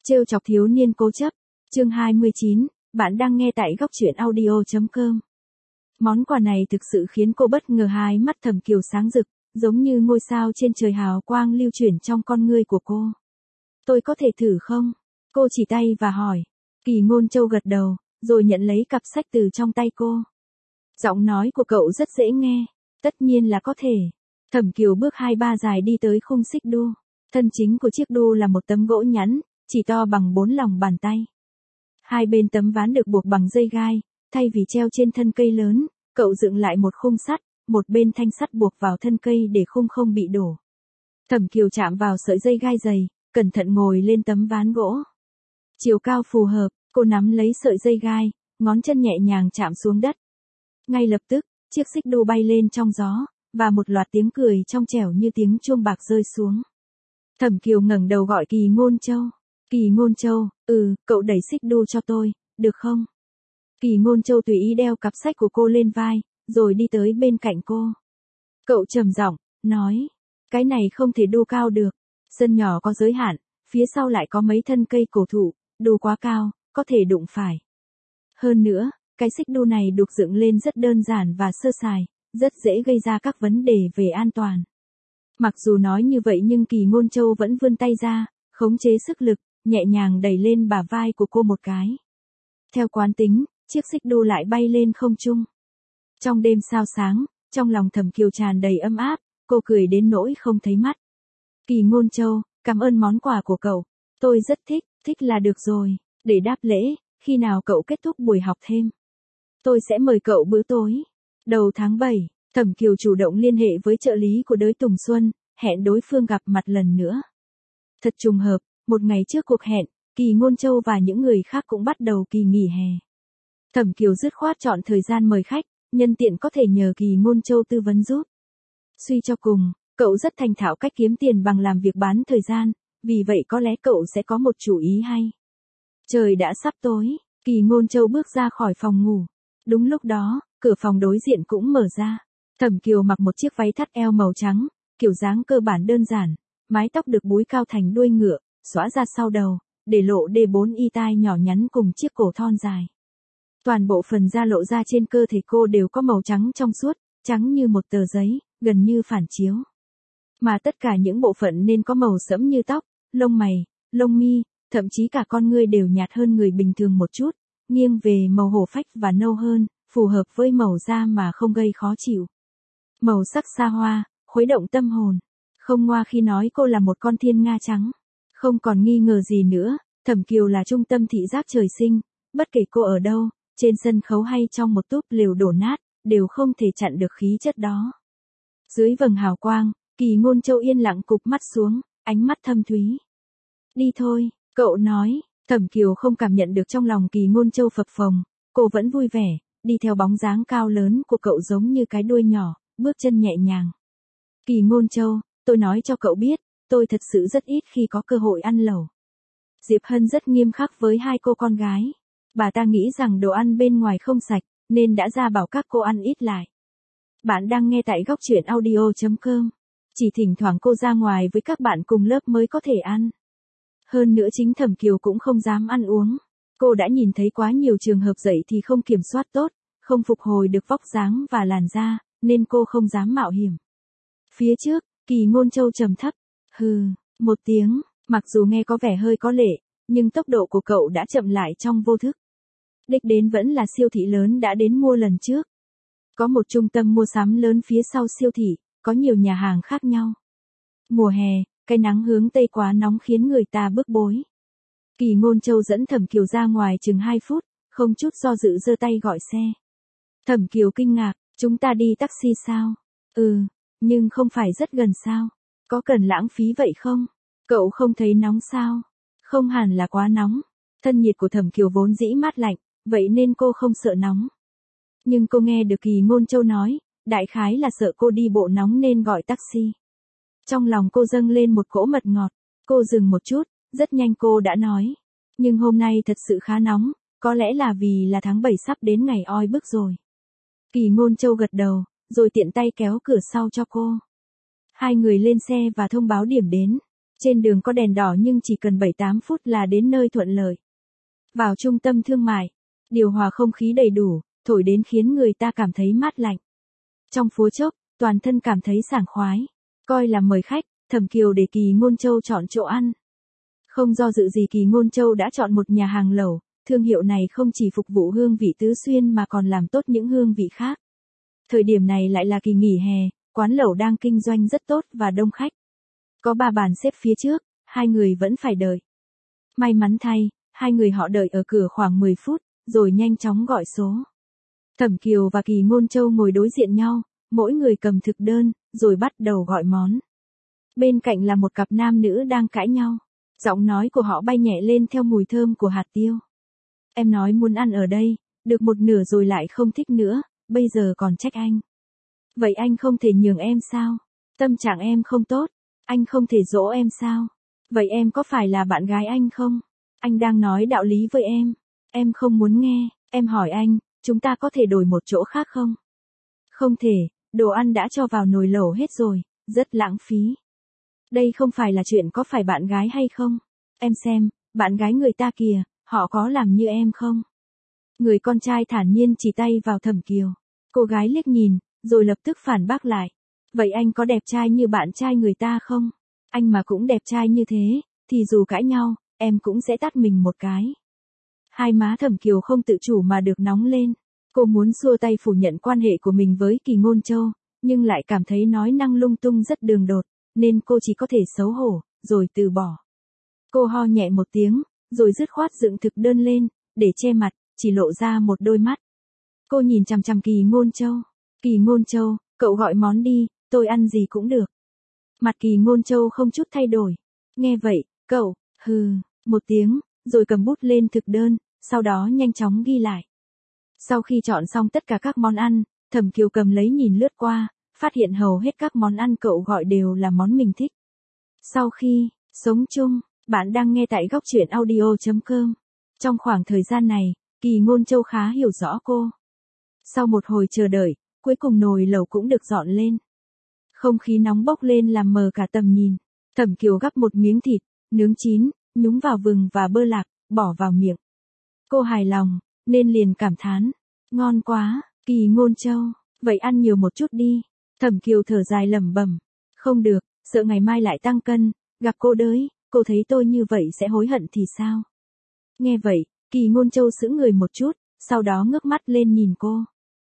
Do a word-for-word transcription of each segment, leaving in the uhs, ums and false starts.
Trêu chọc thiếu niên cố chấp, chương hai mươi chín, bạn đang nghe tại góc truyện audio chấm com. Món quà này thực sự khiến cô bất ngờ, hai mắt Thẩm Kiều sáng rực, giống như ngôi sao trên trời, hào quang lưu chuyển trong con ngươi của cô. Tôi có thể thử không? Cô chỉ tay và hỏi. Kỳ Ngôn Châu gật đầu, rồi nhận lấy cặp sách từ trong tay cô. Giọng nói của cậu rất dễ nghe, tất nhiên là có thể. Thẩm Kiều bước hai ba dài đi tới khung xích đu. Thân chính của chiếc đu là một tấm gỗ nhẵn, chỉ to bằng bốn lòng bàn tay. Hai bên tấm ván được buộc bằng dây gai, thay vì treo trên thân cây lớn, cậu dựng lại một khung sắt, một bên thanh sắt buộc vào thân cây để khung không bị đổ. Thẩm Kiều chạm vào sợi dây gai dày, cẩn thận ngồi lên tấm ván gỗ. Chiều cao phù hợp, cô nắm lấy sợi dây gai, ngón chân nhẹ nhàng chạm xuống đất. Ngay lập tức, chiếc xích đu bay lên trong gió, và một loạt tiếng cười trong trẻo như tiếng chuông bạc rơi xuống. Thẩm Kiều ngẩng đầu gọi Kỳ Ngôn Châu. Kỳ Ngôn Châu, ừ, cậu đẩy xích đu cho tôi, được không? Kỳ Ngôn Châu tùy ý đeo cặp sách của cô lên vai, rồi đi tới bên cạnh cô. Cậu trầm giọng, nói, cái này không thể đu cao được, sân nhỏ có giới hạn, phía sau lại có mấy thân cây cổ thụ, đu quá cao, có thể đụng phải. Hơn nữa, cái xích đu này được dựng lên rất đơn giản và sơ sài, rất dễ gây ra các vấn đề về an toàn. Mặc dù nói như vậy nhưng Kỳ Ngôn Châu vẫn vươn tay ra, khống chế sức lực, nhẹ nhàng đẩy lên bả vai của cô một cái. Theo quán tính, chiếc xích đu lại bay lên không trung. Trong đêm sao sáng, trong lòng Thẩm Kiều tràn đầy ấm áp, cô cười đến nỗi không thấy mắt. Kỳ Ngôn Châu, cảm ơn món quà của cậu, tôi rất thích, thích là được rồi, để đáp lễ, khi nào cậu kết thúc buổi học thêm, tôi sẽ mời cậu bữa tối. Đầu tháng bảy, Thẩm Kiều chủ động liên hệ với trợ lý của Đới Tùng Xuân, hẹn đối phương gặp mặt lần nữa. Thật trùng hợp, một ngày trước cuộc hẹn, Kỳ Ngôn Châu và những người khác cũng bắt đầu kỳ nghỉ hè. Thẩm Kiều dứt khoát chọn thời gian mời khách, nhân tiện có thể nhờ Kỳ Ngôn Châu tư vấn giúp. Suy cho cùng, cậu rất thành thạo cách kiếm tiền bằng làm việc bán thời gian, vì vậy có lẽ cậu sẽ có một chủ ý hay. Trời đã sắp tối, Kỳ Ngôn Châu bước ra khỏi phòng ngủ. Đúng lúc đó, cửa phòng đối diện cũng mở ra. Thẩm Kiều mặc một chiếc váy thắt eo màu trắng, kiểu dáng cơ bản đơn giản, mái tóc được búi cao thành đuôi ngựa, xõa ra sau đầu, để lộ đê bốn y tai nhỏ nhắn cùng chiếc cổ thon dài. Toàn bộ phần da lộ ra trên cơ thể cô đều có màu trắng trong suốt, trắng như một tờ giấy, gần như phản chiếu. Mà tất cả những bộ phận nên có màu sẫm như tóc, lông mày, lông mi, thậm chí cả con ngươi đều nhạt hơn người bình thường một chút, nghiêng về màu hổ phách và nâu hơn, phù hợp với màu da mà không gây khó chịu. Màu sắc xa hoa, khuấy động tâm hồn. Không ngoa khi nói cô là một con thiên nga trắng. Không còn nghi ngờ gì nữa, Thẩm Kiều là trung tâm thị giác trời sinh, bất kể cô ở đâu, trên sân khấu hay trong một túp lều đổ nát, đều không thể chặn được khí chất đó. Dưới vầng hào quang, Kỳ Ngôn Châu yên lặng cụp mắt xuống, ánh mắt thâm thúy. Đi thôi, cậu nói. Thẩm Kiều không cảm nhận được trong lòng Kỳ Ngôn Châu phập phồng, cô vẫn vui vẻ, đi theo bóng dáng cao lớn của cậu giống như cái đuôi nhỏ, bước chân nhẹ nhàng. Kỳ Ngôn Châu, tôi nói cho cậu biết, tôi thật sự rất ít khi có cơ hội ăn lẩu. Diệp Hân rất nghiêm khắc với hai cô con gái. Bà ta nghĩ rằng đồ ăn bên ngoài không sạch, nên đã ra bảo các cô ăn ít lại. Bạn đang nghe tại góc truyện audio chấm com. Chỉ thỉnh thoảng cô ra ngoài với các bạn cùng lớp mới có thể ăn. Hơn nữa chính Thẩm Kiều cũng không dám ăn uống. Cô đã nhìn thấy quá nhiều trường hợp dậy thì không kiểm soát tốt, không phục hồi được vóc dáng và làn da, nên cô không dám mạo hiểm. Phía trước, Kỳ Ngôn Châu trầm thấp, hừ, một tiếng, mặc dù nghe có vẻ hơi có lệ, nhưng tốc độ của cậu đã chậm lại trong vô thức. Đích đến vẫn là siêu thị lớn đã đến mua lần trước. Có một trung tâm mua sắm lớn phía sau siêu thị, có nhiều nhà hàng khác nhau. Mùa hè, cái nắng hướng tây quá nóng khiến người ta bức bối. Kỳ Ngôn Châu dẫn Thẩm Kiều ra ngoài chừng hai phút, không chút do dự giơ tay gọi xe. Thẩm Kiều kinh ngạc, chúng ta đi taxi sao? Ừ, nhưng không phải rất gần sao? Có cần lãng phí vậy không? Cậu không thấy nóng sao? Không hẳn là quá nóng. Thân nhiệt của Thẩm Kiều vốn dĩ mát lạnh, vậy nên cô không sợ nóng. Nhưng cô nghe được Kỳ Ngôn Châu nói, đại khái là sợ cô đi bộ nóng nên gọi taxi. Trong lòng cô dâng lên một cỗ mật ngọt, cô dừng một chút, rất nhanh cô đã nói. Nhưng hôm nay thật sự khá nóng, có lẽ là vì là tháng bảy sắp đến ngày oi bức rồi. Kỳ Ngôn Châu gật đầu, rồi tiện tay kéo cửa sau cho cô. Hai người lên xe và thông báo điểm đến. Trên đường có đèn đỏ nhưng chỉ cần bảy tám phút là đến nơi thuận lợi. Vào trung tâm thương mại, điều hòa không khí đầy đủ, thổi đến khiến người ta cảm thấy mát lạnh. Trong phút chốc, toàn thân cảm thấy sảng khoái. Coi là mời khách, Thẩm Kiều để Kỳ Ngôn Châu chọn chỗ ăn. Không do dự gì Kỳ Ngôn Châu đã chọn một nhà hàng lẩu, thương hiệu này không chỉ phục vụ hương vị tứ xuyên mà còn làm tốt những hương vị khác. Thời điểm này lại là kỳ nghỉ hè, quán lẩu đang kinh doanh rất tốt và đông khách. Có ba bàn xếp phía trước, hai người vẫn phải đợi. May mắn thay, hai người họ đợi ở cửa khoảng mười phút, rồi nhanh chóng gọi số. Thẩm Kiều và Kỳ Ngôn Châu ngồi đối diện nhau, mỗi người cầm thực đơn, rồi bắt đầu gọi món. Bên cạnh là một cặp nam nữ đang cãi nhau. Giọng nói của họ bay nhẹ lên theo mùi thơm của hạt tiêu. Em nói muốn ăn ở đây, được một nửa rồi lại không thích nữa, bây giờ còn trách anh. Vậy anh không thể nhường em sao? Tâm trạng em không tốt, anh không thể dỗ em sao? Vậy em có phải là bạn gái anh không? Anh đang nói đạo lý với em. Em không muốn nghe, em hỏi anh, chúng ta có thể đổi một chỗ khác không? Không thể, đồ ăn đã cho vào nồi lẩu hết rồi, rất lãng phí. Đây không phải là chuyện có phải bạn gái hay không. Em xem, bạn gái người ta kìa, họ có làm như em không? Người con trai thản nhiên chỉ tay vào Thẩm Kiều. Cô gái liếc nhìn, rồi lập tức phản bác lại. Vậy anh có đẹp trai như bạn trai người ta không? Anh mà cũng đẹp trai như thế, thì dù cãi nhau, em cũng sẽ tát mình một cái. Hai má Thẩm Kiều không tự chủ mà được nóng lên. Cô muốn xua tay phủ nhận quan hệ của mình với Kỳ Ngôn Châu, nhưng lại cảm thấy nói năng lung tung rất đường đột, nên cô chỉ có thể xấu hổ, rồi từ bỏ. Cô ho nhẹ một tiếng, rồi dứt khoát dựng thực đơn lên, để che mặt, chỉ lộ ra một đôi mắt. Cô nhìn chằm chằm Kỳ Ngôn Châu. Kỳ Ngôn Châu, cậu gọi món đi, tôi ăn gì cũng được. Mặt Kỳ Ngôn Châu không chút thay đổi. Nghe vậy, cậu, hừ, một tiếng, rồi cầm bút lên thực đơn, sau đó nhanh chóng ghi lại. Sau khi chọn xong tất cả các món ăn, Thẩm Kiều cầm lấy nhìn lướt qua, phát hiện hầu hết các món ăn cậu gọi đều là món mình thích. Sau khi, sống chung, bạn đang nghe tại góc truyện audio chấm com. Trong khoảng thời gian này, Kỳ Ngôn Châu khá hiểu rõ cô. Sau một hồi chờ đợi, cuối cùng nồi lẩu cũng được dọn lên. Không khí nóng bốc lên làm mờ cả tầm nhìn. Thẩm Kiều gắp một miếng thịt, nướng chín, nhúng vào vừng và bơ lạc, bỏ vào miệng. Cô hài lòng, nên liền cảm thán. Ngon quá, Kỳ Ngôn Châu, vậy ăn nhiều một chút đi. Thẩm Kiều thở dài lẩm bẩm. Không được, sợ ngày mai lại tăng cân, gặp cô đới, cô thấy tôi như vậy sẽ hối hận thì sao? Nghe vậy, Kỳ Ngôn Châu sững người một chút, sau đó ngước mắt lên nhìn cô.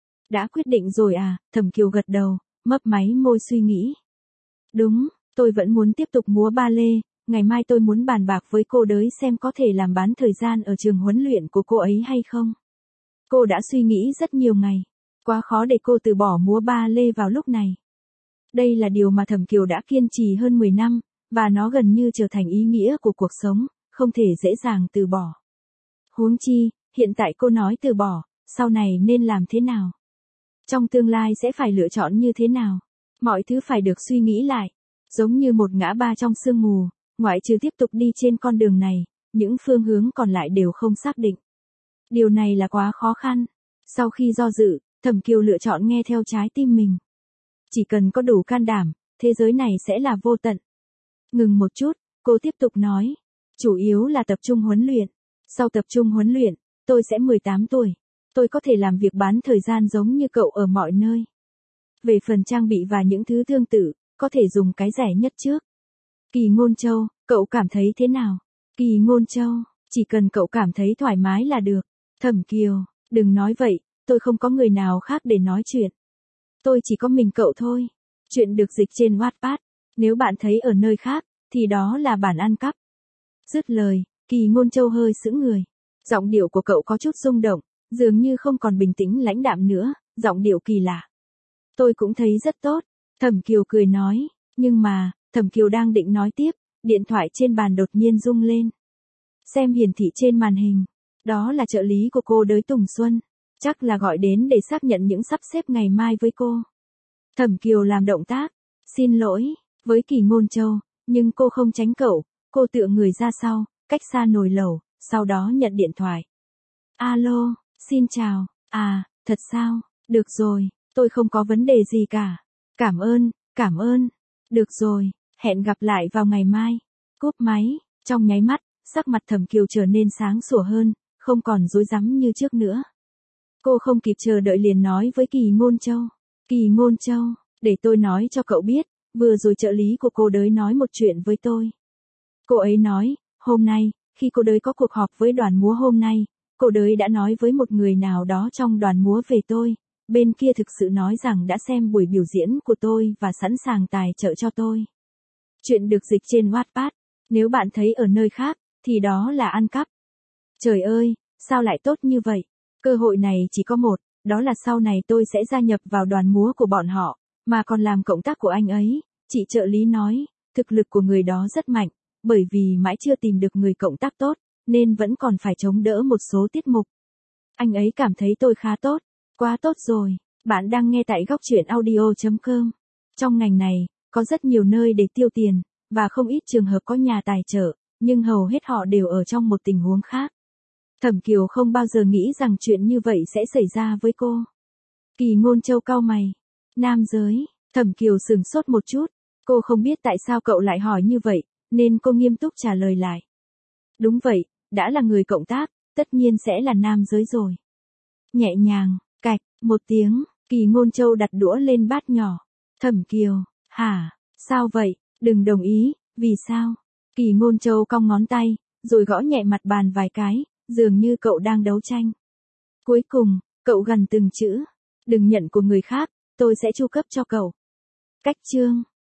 Đã quyết định rồi à? Thẩm Kiều gật đầu, mấp máy môi suy nghĩ. Đúng, tôi vẫn muốn tiếp tục múa ba lê, ngày mai tôi muốn bàn bạc với cô đới xem có thể làm bán thời gian ở trường huấn luyện của cô ấy hay không. Cô đã suy nghĩ rất nhiều ngày, quá khó để cô từ bỏ múa ba lê vào lúc này. Đây là điều mà Thẩm Kiều đã kiên trì hơn mười năm, và nó gần như trở thành ý nghĩa của cuộc sống, không thể dễ dàng từ bỏ. Huống chi, hiện tại cô nói từ bỏ, sau này nên làm thế nào? Trong tương lai sẽ phải lựa chọn như thế nào? Mọi thứ phải được suy nghĩ lại. Giống như một ngã ba trong sương mù, ngoại trừ tiếp tục đi trên con đường này, những phương hướng còn lại đều không xác định. Điều này là quá khó khăn. Sau khi do dự, Thẩm Kiều lựa chọn nghe theo trái tim mình. Chỉ cần có đủ can đảm, thế giới này sẽ là vô tận. Ngừng một chút, cô tiếp tục nói. Chủ yếu là tập trung huấn luyện. Sau tập trung huấn luyện, tôi sẽ mười tám tuổi. Tôi có thể làm việc bán thời gian giống như cậu ở mọi nơi. Về phần trang bị và những thứ tương tự, có thể dùng cái rẻ nhất trước. Kỳ Ngôn Châu, cậu cảm thấy thế nào? Kỳ Ngôn Châu, chỉ cần cậu cảm thấy thoải mái là được. Thẩm Kiều, đừng nói vậy, tôi không có người nào khác để nói chuyện. Tôi chỉ có mình cậu thôi. Chuyện được dịch trên Wattpad. Nếu bạn thấy ở nơi khác, thì đó là bản ăn cắp. Dứt lời, Kỳ Ngôn Châu hơi sững người. Giọng điệu của cậu có chút rung động, dường như không còn bình tĩnh lãnh đạm nữa, giọng điệu kỳ lạ. Tôi cũng thấy rất tốt. Thẩm Kiều cười nói, nhưng mà, Thẩm Kiều đang định nói tiếp, điện thoại trên bàn đột nhiên rung lên. Xem hiển thị trên màn hình, đó là trợ lý của cô đới Tùng Xuân, chắc là gọi đến để xác nhận những sắp xếp ngày mai với cô. Thẩm Kiều làm động tác, xin lỗi, với Kỳ Ngôn Châu, nhưng cô không tránh cậu, cô tựa người ra sau, cách xa nồi lẩu, sau đó nhận điện thoại. Alo, xin chào, à, thật sao, được rồi, tôi không có vấn đề gì cả. Cảm ơn, cảm ơn, được rồi, hẹn gặp lại vào ngày mai. Cúp máy, trong nháy mắt, sắc mặt Thẩm Kiều trở nên sáng sủa hơn, không còn rối rắm như trước nữa. Cô không kịp chờ đợi liền nói với Kỳ Ngôn Châu. Kỳ Ngôn Châu, để tôi nói cho cậu biết, vừa rồi trợ lý của cô đới nói một chuyện với tôi. Cô ấy nói, hôm nay, khi cô đới có cuộc họp với đoàn múa hôm nay, cô đới đã nói với một người nào đó trong đoàn múa về tôi, bên kia thực sự nói rằng đã xem buổi biểu diễn của tôi và sẵn sàng tài trợ cho tôi. Chuyện được dịch trên Wattpad, nếu bạn thấy ở nơi khác, thì đó là ăn cắp. Trời ơi, sao lại tốt như vậy? Cơ hội này chỉ có một, đó là sau này tôi sẽ gia nhập vào đoàn múa của bọn họ, mà còn làm cộng tác của anh ấy. Chị trợ lý nói, thực lực của người đó rất mạnh, bởi vì mãi chưa tìm được người cộng tác tốt, nên vẫn còn phải chống đỡ một số tiết mục. Anh ấy cảm thấy tôi khá tốt, quá tốt rồi. Bạn đang nghe tại góc truyện audio chấm com. Trong ngành này, có rất nhiều nơi để tiêu tiền, và không ít trường hợp có nhà tài trợ, nhưng hầu hết họ đều ở trong một tình huống khác. Thẩm Kiều không bao giờ nghĩ rằng chuyện như vậy sẽ xảy ra với cô. Kỳ Ngôn Châu cau mày. Nam giới, Thẩm Kiều sửng sốt một chút, cô không biết tại sao cậu lại hỏi như vậy, nên cô nghiêm túc trả lời lại. Đúng vậy, đã là người cộng tác, tất nhiên sẽ là nam giới rồi. Nhẹ nhàng, cạch, một tiếng, Kỳ Ngôn Châu đặt đũa lên bát nhỏ. Thẩm Kiều, hả, sao vậy, đừng đồng ý, vì sao? Kỳ Ngôn Châu cong ngón tay, rồi gõ nhẹ mặt bàn vài cái, dường như cậu đang đấu tranh. Cuối cùng, cậu gần từng chữ, đừng nhận của người khác, tôi sẽ chu cấp cho cậu. Cách chương